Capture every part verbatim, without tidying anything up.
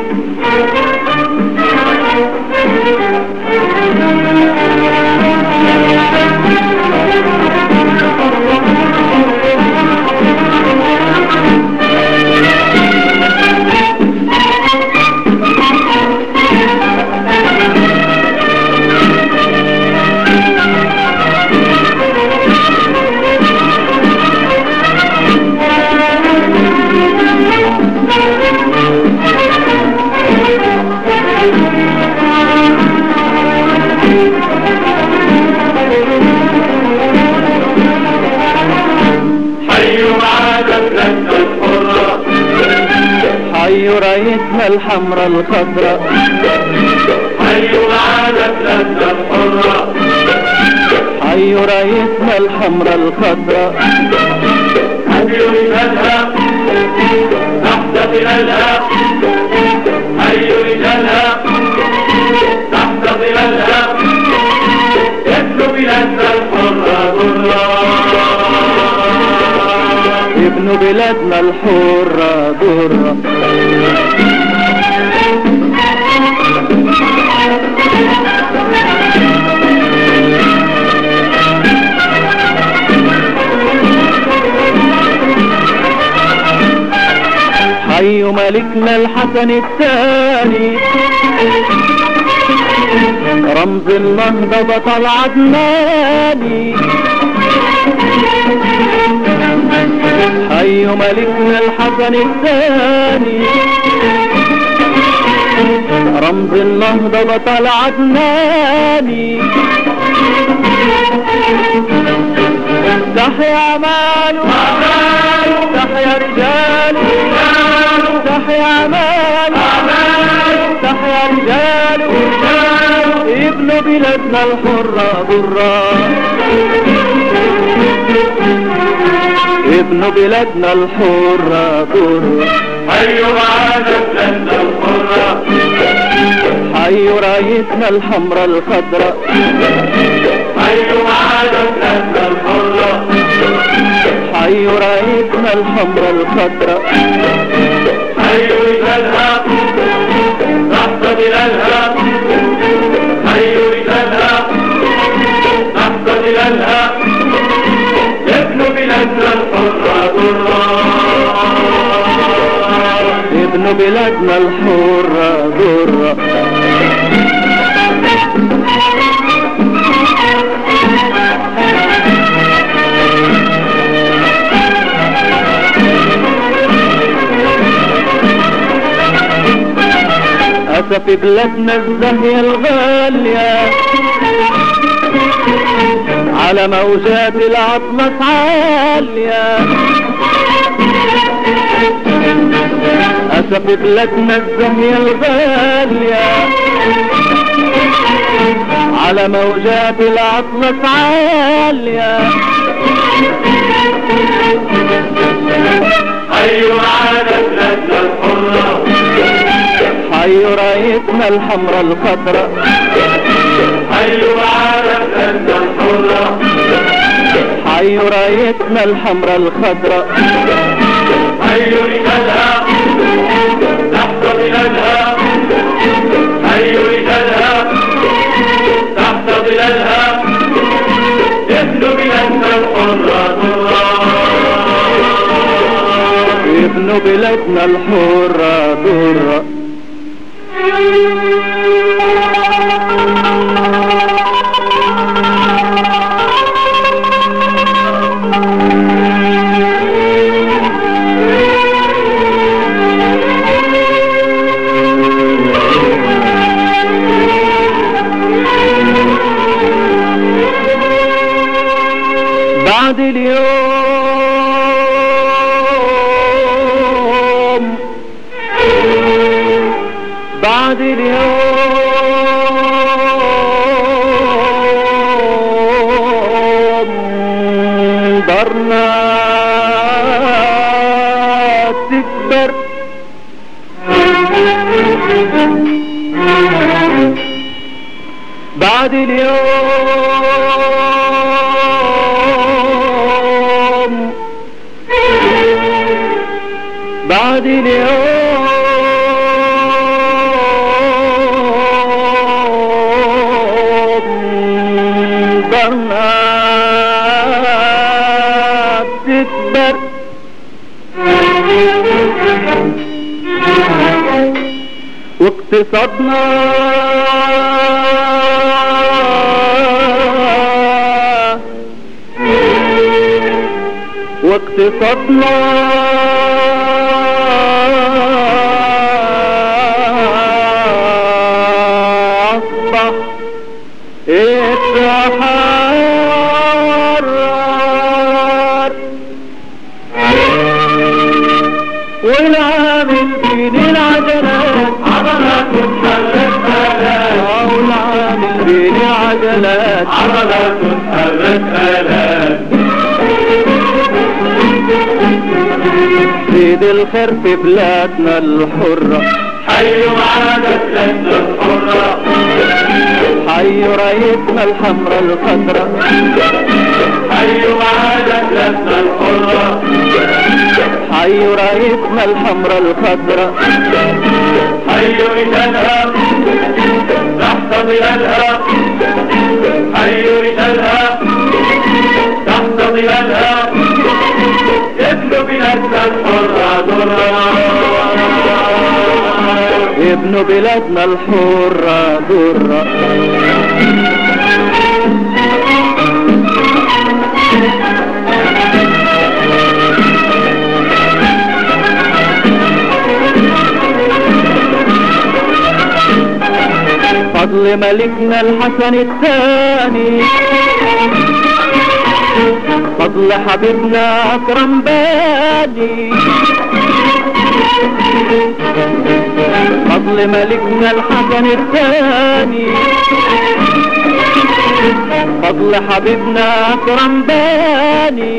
حيوا رايتنا الحمرا الخضراء، حيوا معانا بلادنا الحرة، حيوا رايتنا الحمرا الخضراء، حيوا رجالها تحت ظلالها، حيوا رجالها تحت ظلالها، يبنوا بلادنا الحرة ضرا، ابنوا بلادنا الحرة ضرا. حيوا ملكنا الحسن الثاني، رمز النهضة بطل عدناني، حيوا ملكنا الحسن الثاني، رمز النهضة بطل عدناني، تحيا عماله تحيا رجاله، تحيا عماله تحيا رجاله، ابنوا بلادنا الحرة ضرا، ابنوا بلادنا الحرة ضرا. حيوا معانا بلادنا الحرة، حيوا رايتنا الحمرا الخضراء، حيوا معانا بلادنا الحرة، حيوا رايتنا الحمرا الخضراء، حيوا رجالها تحت ظلالها، حيوا رجالها تحت ظلالها، يبنوا بلادنا الحرة ضرا، ابنوا بلادنا الحرة ضرا. أسف بلادنا الزاهية الغالية، على موجات العطلس عالية، أسف بلادنا الزاهية الغالية، على موجات العطلس عالية، حيوا معانا بلادنا الحرة، حيوا رايتنا الحمرا الخضراء، حيوا معانا بلادنا الحرة، حيوا رايتنا الحمرا الخضراء، حيوا رجالها تحت ظلالها، حيوا رجالها تحت ظلالها، يبنوا بلادنا الحرة ضرا، ابنوا بلادنا الحرة ضرا. بعد اليوم بعد اليوم دارنا تكبر، بعد اليوم بعد اليوم واقتصادنا واقتصادنا أصبح اتحرر، والعامل بين العجلات عضلات تتحرك آلات، والعامل بين العجلات عضلات تتحرك آلات. زيد الخير في بلادنا الحرة، حي معانا بلادنا الحرة، حي رايتنا الحمراء الخضراء، حي معانا بلادنا الحرة، حي رايتنا الحمراء الخضراء، حي رجالها تحت ظلالها، حي رجالها تحت ظلالها، ابن بلادنا الحرة درة، ابن بلادنا الحرة درة. فضل ملكنا الحسن الثاني، فضل حبيبنا أكرم بادي، فضل ملكنا الحسن الثاني، فضل حبيبنا أكرم بادي.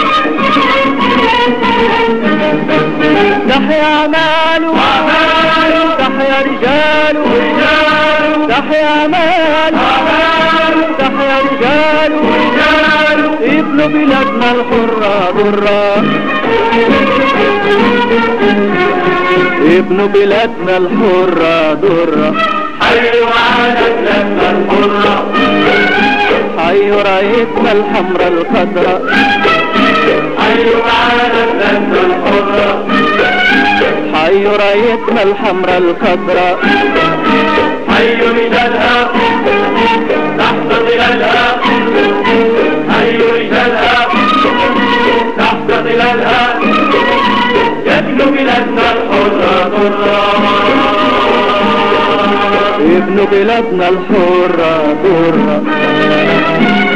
تحيا ماله تحيا رجاله، تحيا ماله تحيا رجاله، ابن بلادنا الحرة درة، ابن بلادنا الحرة درة. حي معانا بلادنا الحرة، حي رايتنا الحمراء الخضراء، حي معانا بلادنا الحرة، حي رايتنا الحمراء الخضراء، حي رجالها تحت ظلالها، حي رجالها تحت ظلالها، ابن بلادنا الحرة درة، ابن بلادنا الحرة درة.